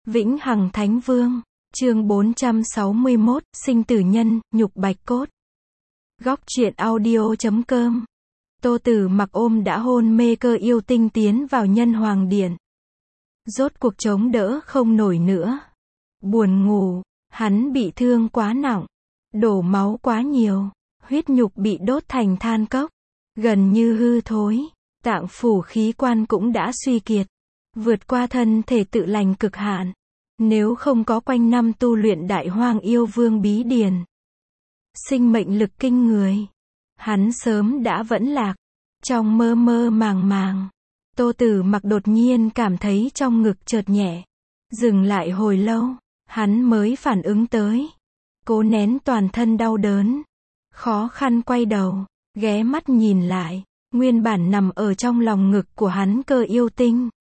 Vĩnh Hằng Thánh Vương, chương 461, sinh tử nhân, nhục bạch cốt. Góc truyện audio.com. Tô Tử Mặc ôm đã hôn mê Cơ Yêu Tinh tiến vào Nhân Hoàng Điện. Rốt cuộc chống đỡ không nổi nữa. Buồn ngủ, hắn bị thương quá nặng, đổ máu quá nhiều, huyết nhục bị đốt thành than cốc, gần như hư thối, tạng phủ khí quan cũng đã suy kiệt, vượt qua thân thể tự lành cực hạn. Nếu không có quanh năm tu luyện Đại Hoang Yêu Vương bí điển, sinh mệnh lực kinh người, hắn sớm đã vẫn lạc. Trong mơ mơ màng màng, Tô Tử Mặc đột nhiên cảm thấy trong ngực chợt nhẹ, dừng lại hồi lâu, hắn mới phản ứng tới, cố nén toàn thân đau đớn, khó khăn quay đầu, ghé mắt nhìn lại, nguyên bản nằm ở trong lòng ngực của hắn Cơ Yêu Tinh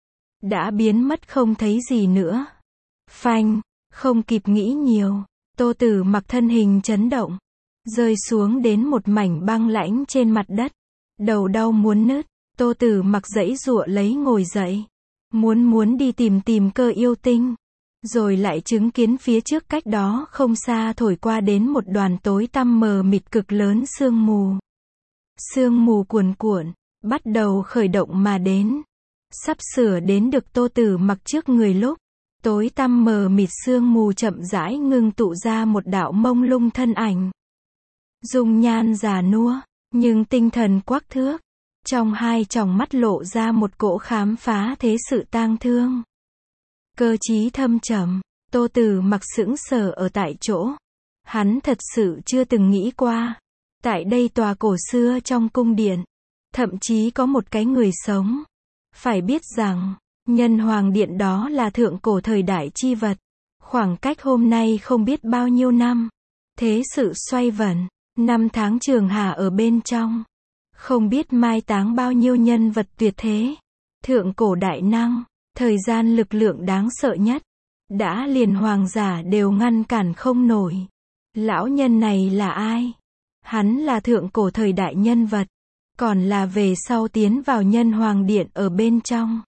đã biến mất không thấy gì nữa. Phanh, không kịp nghĩ nhiều, Tô Tử Mặc thân hình chấn động, rơi xuống đến một mảnh băng lãnh trên mặt đất, đầu đau muốn nứt. Tô Tử Mặc giãy giụa lấy ngồi dậy, muốn đi tìm Cơ Yêu Tinh, rồi lại chứng kiến phía trước cách đó không xa thổi qua đến một đoàn tối tăm mờ mịt cực lớn sương mù. Sương mù cuồn cuộn, bắt đầu khởi động mà đến, sắp sửa đến được Tô Tử Mặc trước người lúc, tối tăm mờ mịt sương mù chậm rãi ngưng tụ ra một đạo mông lung thân ảnh. Dung nhan già nua, nhưng tinh thần quắc thước, trong hai tròng mắt lộ ra một cỗ khám phá thế sự tang thương. Cơ trí thâm trầm, Tô Tử Mặc sững sờ ở tại chỗ. Hắn thật sự chưa từng nghĩ qua, tại đây tòa cổ xưa trong cung điện, thậm chí có một cái người sống. Phải biết rằng, Nhân Hoàng Điện đó là thượng cổ thời đại chi vật. Khoảng cách hôm nay không biết bao nhiêu năm. Thế sự xoay vần, năm tháng trường hà ở bên trong. Không biết mai táng bao nhiêu nhân vật tuyệt thế. Thượng cổ đại năng, thời gian lực lượng đáng sợ nhất. Đã liền hoàng giả đều ngăn cản không nổi. Lão nhân này là ai? Hắn là thượng cổ thời đại nhân vật. Còn là về sau tiến vào Nhân Hoàng Điện ở bên trong.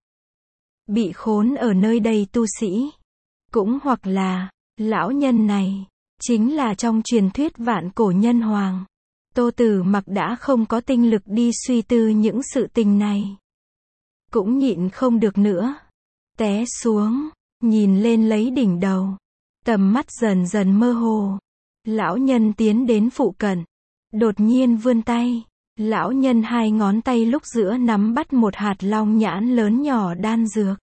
Bị khốn ở nơi đây tu sĩ. Cũng hoặc là, lão nhân này, chính là trong truyền thuyết vạn cổ nhân hoàng. Tô Tử Mặc đã không có tinh lực đi suy tư những sự tình này. Cũng nhịn không được nữa. Té xuống, nhìn lên lấy đỉnh đầu. Tầm mắt dần dần mơ hồ. Lão nhân tiến đến phụ cận. Đột nhiên vươn tay. Lão nhân hai ngón tay lúc giữa nắm bắt một hạt long nhãn lớn nhỏ đan dược.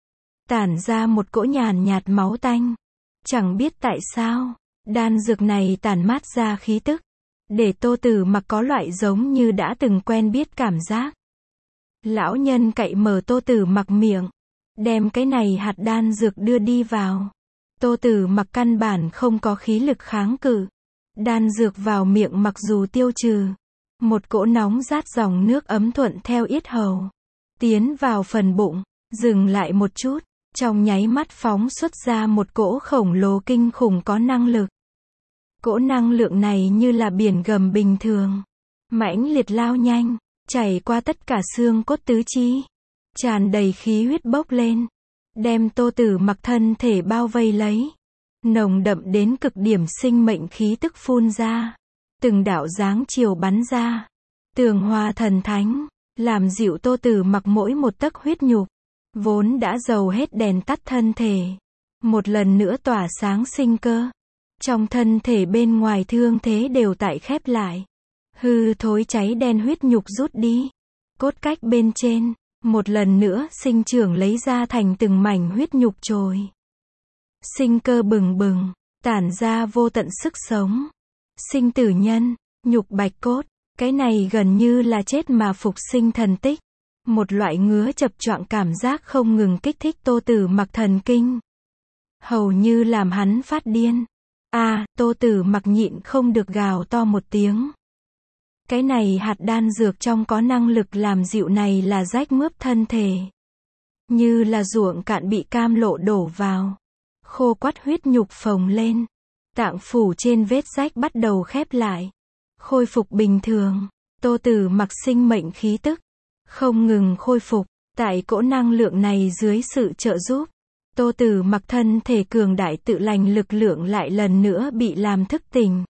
Tản ra một cỗ nhàn nhạt máu tanh. Chẳng biết tại sao, đan dược này tản mát ra khí tức, để Tô Tử Mặc có loại giống như đã từng quen biết cảm giác. Lão nhân cậy mở Tô Tử Mặc miệng, đem cái này hạt đan dược đưa đi vào. Tô Tử Mặc căn bản không có khí lực kháng cự. Đan dược vào miệng mặc dù tiêu trừ, một cỗ nóng rát dòng nước ấm thuận theo yết hầu, tiến vào phần bụng, dừng lại một chút, trong nháy mắt phóng xuất ra một cỗ khổng lồ kinh khủng có năng lực. Cỗ năng lượng này như là biển gầm bình thường, mãnh liệt lao nhanh, chảy qua tất cả xương cốt tứ chi, tràn đầy khí huyết bốc lên, đem Tô Tử Mặc thân thể bao vây lấy. Nồng đậm đến cực điểm sinh mệnh khí tức phun ra, từng đạo dáng chiều bắn ra, tường hòa thần thánh, làm dịu Tô Tử Mặc mỗi một tấc huyết nhục, vốn đã dầu hết đèn tắt thân thể, một lần nữa tỏa sáng sinh cơ. Trong thân thể bên ngoài thương thế đều tại khép lại, hư thối cháy đen huyết nhục rút đi, cốt cách bên trên, một lần nữa sinh trưởng lấy ra thành từng mảnh huyết nhục trồi. Sinh cơ bừng bừng, tản ra vô tận sức sống. Sinh tử nhân, nhục bạch cốt, cái này gần như là chết mà phục sinh thần tích. Một loại ngứa chập choạng cảm giác không ngừng kích thích Tô Tử Mặc thần kinh, hầu như làm hắn phát điên. Tô Tử Mặc nhịn không được gào to một tiếng. Cái này hạt đan dược trong có năng lực làm dịu này là rách mướp thân thể, như là ruộng cạn bị cam lộ đổ vào, khô quắt huyết nhục phồng lên, tạng phủ trên vết rách bắt đầu khép lại, khôi phục bình thường. Tô Tử Mặc sinh mệnh khí tức không ngừng khôi phục, tại cỗ năng lượng này dưới sự trợ giúp, Tô Tử Mặc thân thể cường đại tự lành lực lượng lại lần nữa bị làm thức tỉnh.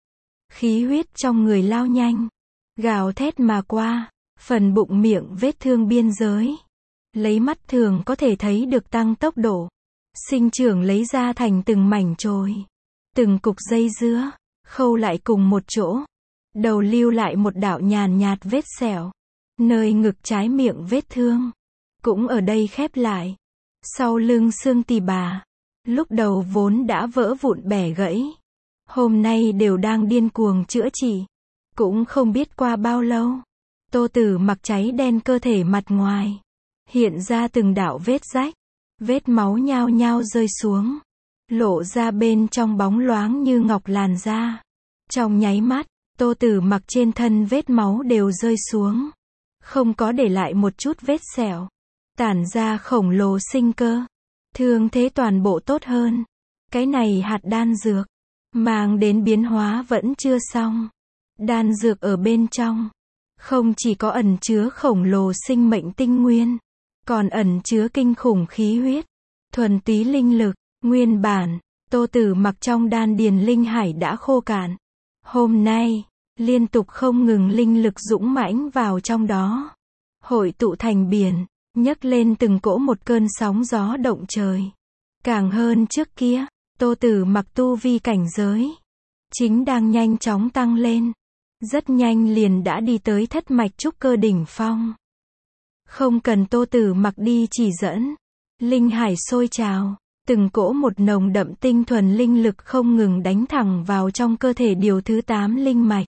Khí huyết trong người lao nhanh, gào thét mà qua, phần bụng miệng vết thương biên giới. Lấy mắt thường có thể thấy được tăng tốc độ. Sinh trưởng lấy ra thành từng mảnh chồi. Từng cục dây dứa, khâu lại cùng một chỗ. Đầu lưu lại một đạo nhàn nhạt vết sẹo. Nơi ngực trái miệng vết thương, cũng ở đây khép lại. Sau lưng xương tỳ bà, lúc đầu vốn đã vỡ vụn bẻ gãy. Hôm nay đều đang điên cuồng chữa trị. Cũng không biết qua bao lâu. Tô Tử Mặc cháy đen cơ thể mặt ngoài. Hiện ra từng đạo vết rách. Vết máu nhao nhao rơi xuống. Lộ ra bên trong bóng loáng như ngọc làn da. Trong nháy mắt, Tô Tử Mặc trên thân vết máu đều rơi xuống. Không có để lại một chút vết sẹo. Tản ra khổng lồ sinh cơ. Thương thế toàn bộ tốt hơn. Cái này hạt đan dược. Mang đến biến hóa vẫn chưa xong. Đan dược ở bên trong. Không chỉ có ẩn chứa khổng lồ sinh mệnh tinh nguyên. Còn ẩn chứa kinh khủng khí huyết. Thuần túy linh lực. Nguyên bản, Tô Tử Mặc trong đan điền linh hải đã khô cạn. Hôm nay, liên tục không ngừng linh lực dũng mãnh vào trong đó. Hội tụ thành biển, nhấc lên từng cỗ một cơn sóng gió động trời. Càng hơn trước kia, Tô Tử Mặc tu vi cảnh giới chính đang nhanh chóng tăng lên. Rất nhanh liền đã đi tới thất mạch trúc cơ đỉnh phong. Không cần Tô Tử Mặc đi chỉ dẫn. Linh hải sôi trào. Từng cỗ một nồng đậm tinh thuần linh lực không ngừng đánh thẳng vào trong cơ thể điều thứ 8 linh mạch.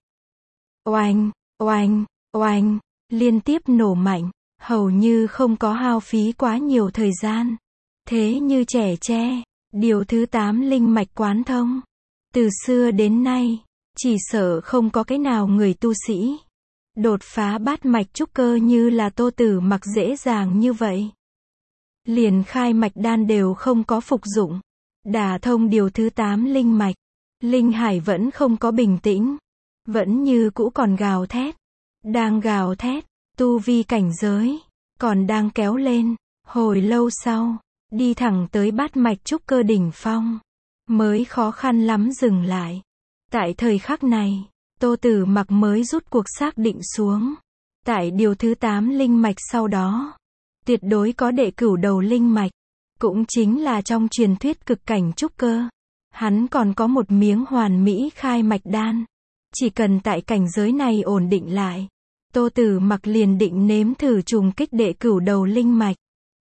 Oanh, oanh, oanh, liên tiếp nổ mạnh, hầu như không có hao phí quá nhiều thời gian. Thế như trẻ tre, điều thứ 8 linh mạch quán thông. Từ xưa đến nay, chỉ sợ không có cái nào người tu sĩ đột phá bát mạch trúc cơ như là Tô Tử Mặc dễ dàng như vậy. Liền khai mạch đan đều không có phục dụng. Đả thông điều thứ 8 linh mạch. Linh hải vẫn không có bình tĩnh. Vẫn như cũ còn gào thét. Đang gào thét. Tu vi cảnh giới. Còn đang kéo lên. Hồi lâu sau. Đi thẳng tới bát mạch trúc cơ đỉnh phong. Mới khó khăn lắm dừng lại. Tại thời khắc này. Tô Tử Mặc mới rút cuộc xác định xuống. Tại điều thứ 8 linh mạch sau đó. Tuyệt đối có đệ cửu đầu linh mạch. Cũng chính là trong truyền thuyết cực cảnh trúc cơ. Hắn còn có một miếng hoàn mỹ khai mạch đan. Chỉ cần tại cảnh giới này ổn định lại. Tô Tử Mặc liền định nếm thử trùng kích đệ cửu đầu linh mạch.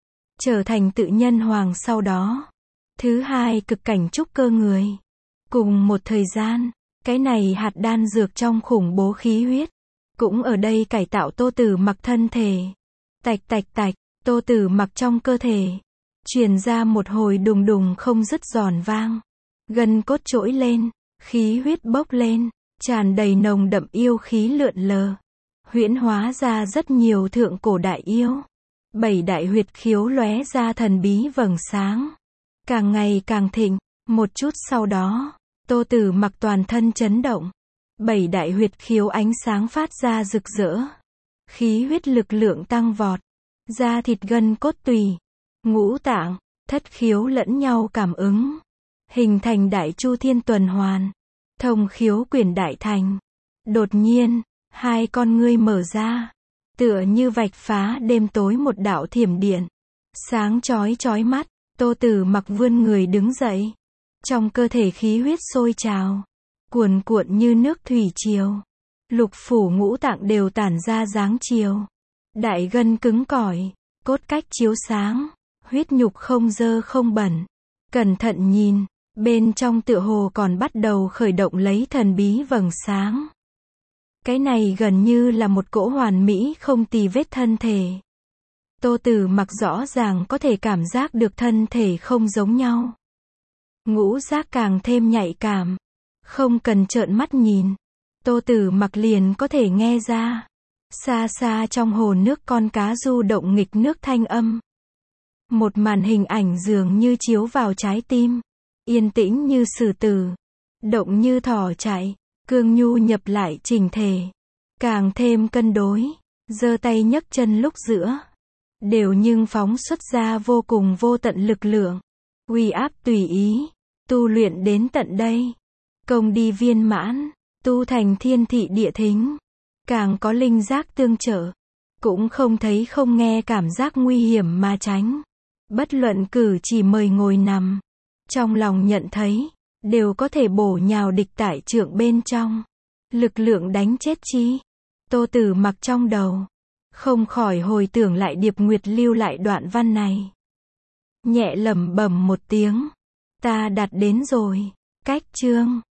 Trở thành tự nhân hoàng sau đó. Thứ hai cực cảnh trúc cơ người. Cùng một thời gian. Cái này hạt đan dược trong khủng bố khí huyết. Cũng ở đây cải tạo Tô Tử Mặc thân thể. Tạch tạch tạch. Tô Tử Mặc trong cơ thể. Truyền ra một hồi đùng đùng không dứt giòn vang. Gân cốt trỗi lên. Khí huyết bốc lên. Tràn đầy nồng đậm yêu khí lượn lờ. Huyễn hóa ra rất nhiều thượng cổ đại yêu. 7 đại huyệt khiếu lóe ra thần bí vầng sáng. Càng ngày càng thịnh. Một chút sau đó. Tô Tử Mặc toàn thân chấn động. 7 đại huyệt khiếu ánh sáng phát ra rực rỡ. Khí huyết lực lượng tăng vọt. Da thịt gân cốt tùy, ngũ tạng, thất khiếu lẫn nhau cảm ứng. Hình thành đại chu thiên tuần hoàn. Thông khiếu quyển đại thành. Đột nhiên, hai con ngươi mở ra. Tựa như vạch phá đêm tối một đạo thiểm điện. Sáng chói chói mắt, Tô Tử Mặc vươn người đứng dậy. Trong cơ thể khí huyết sôi trào. Cuồn cuộn như nước thủy triều. Lục phủ ngũ tạng đều tản ra dáng chiều. Đại gân cứng cỏi, cốt cách chiếu sáng, huyết nhục không dơ không bẩn. Cẩn thận nhìn, bên trong tựa hồ còn bắt đầu khởi động lấy thần bí vầng sáng. Cái này gần như là một cỗ hoàn mỹ không tì vết thân thể. Tô Tử Mặc rõ ràng có thể cảm giác được thân thể không giống nhau. Ngũ giác càng thêm nhạy cảm. Không cần trợn mắt nhìn. Tô Tử Mặc liền có thể nghe ra. Xa xa trong hồ nước con cá du động nghịch nước thanh âm. Một màn hình ảnh dường như chiếu vào trái tim. Yên tĩnh như sử tử. Động như thỏ chạy. Cương nhu nhập lại chỉnh thể. Càng thêm cân đối. Giơ tay nhấc chân lúc giữa. Đều nhưng phóng xuất ra vô cùng vô tận lực lượng. Uy áp tùy ý, tu luyện đến tận đây. Công đi viên mãn, tu thành thiên thị địa thính. Càng có linh giác tương trợ. Cũng không thấy không nghe cảm giác nguy hiểm mà tránh. Bất luận cử chỉ mời ngồi nằm. Trong lòng nhận thấy, đều có thể bổ nhào địch tại trượng bên trong. Lực lượng đánh chết chi. Tô Tử Mặc trong đầu. Không khỏi hồi tưởng lại Điệp Nguyệt lưu lại đoạn văn này. Nhẹ lẩm bẩm một tiếng. Ta đạt đến rồi. Cách chương